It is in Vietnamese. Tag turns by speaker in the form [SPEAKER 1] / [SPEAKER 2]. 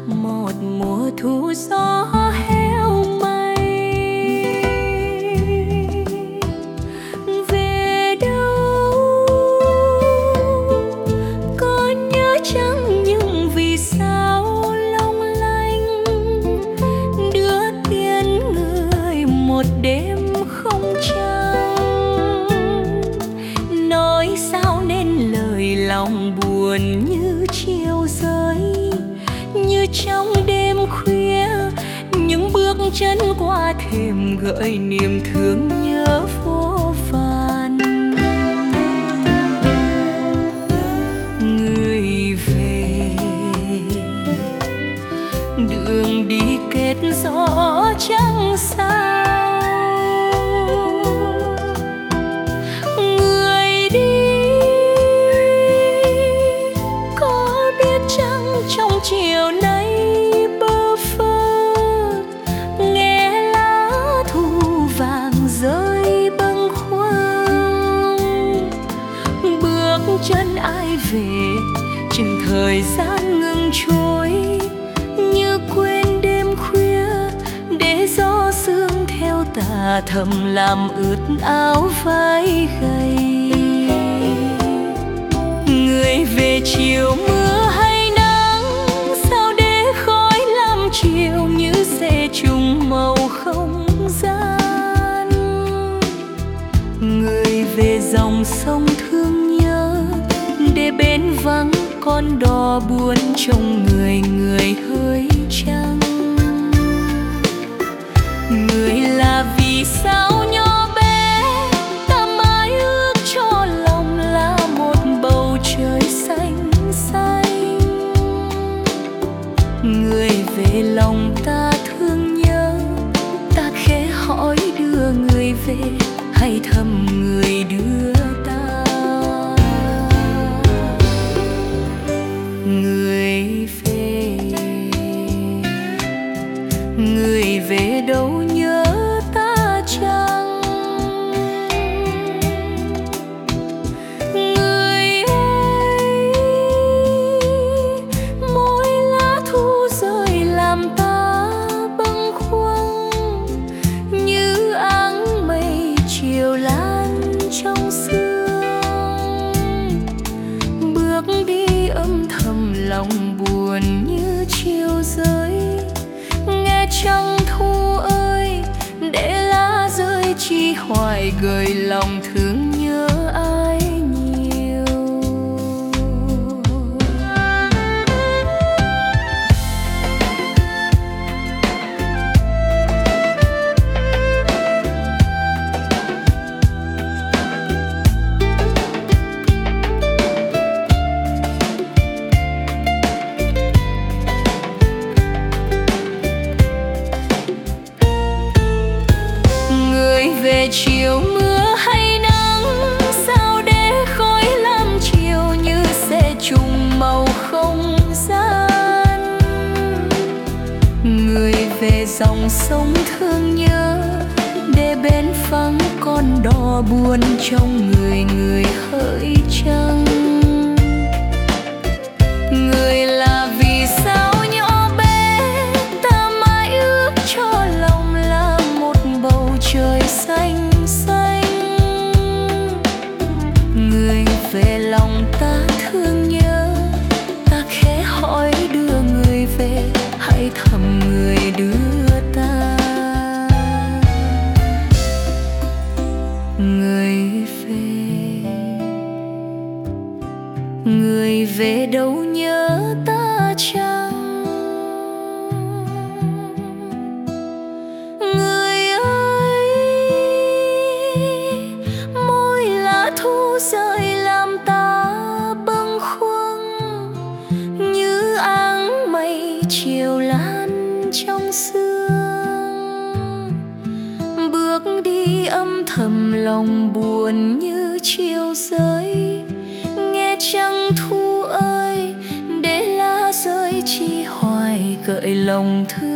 [SPEAKER 1] một mùa thu gió heo may. Về đâu có nhớ chăng nhưng vì sao long lanh đưa tiên người một đêm không trăng. Nói sao nên lời lòng buồn như chiều rơi, như trong đêm khuya những bước chân qua thềm gợi niềm thương nhớ vô vàn. Người về đường đi kết gió trăng sao, người đi có biết chăng trong chiều nay bơ phơ nghe lá thu vàng rơi bâng khuâng. Bước chân ai về chừng thời gian ngừng trôi, như quên đêm khuya để gió sương theo tà thầm làm ướt áo vai gầy. Người về chiều mưa hay nắng, sao để khói làm chiều như sẽ trùng màu không gian. Người về dòng sông thương nhớ để bên vắng con đò buồn trong người người hơi trăng. Người là vì sao nhỏ bé ta mãi ước cho lòng là một bầu trời xanh xanh. Người về lòng ta thương nhớ, ta khẽ hỏi đưa người về hay thầm người đưa ta. Người về đâu nhớ ta chăng? Người ơi, mỗi lá thu rơi làm ta bâng khuâng, như áng mây chiều lan trong sương. Bước đi âm thầm lòng buồn như chiều rơi, nghe trăng thu ơi để lá rơi chi hoài gợi lòng thương nhớ ai nhiều. Về chiều mưa hay nắng, sao để khói làm chiều như sẽ trùng màu không gian. Người về dòng sông thương nhớ để bên vắng con đò buồn trong người người hỡi trăng. Người là vì sao nhỏ bé ta mãi ước cho lòng là một bầu trời xanh xanh. Người về lòng ta thương nhớ, ta khẽ hỏi đưa người về hay thầm người đưa ta. Người về đâu nhớ ta chăng? Rơi làm ta bâng khuâng, như áng mây chiều lan trong sương. Bước đi âm thầm lòng buồn như chiều rơi, nghe trăng thu ơi để lá rơi chi hoài gợi lòng thương.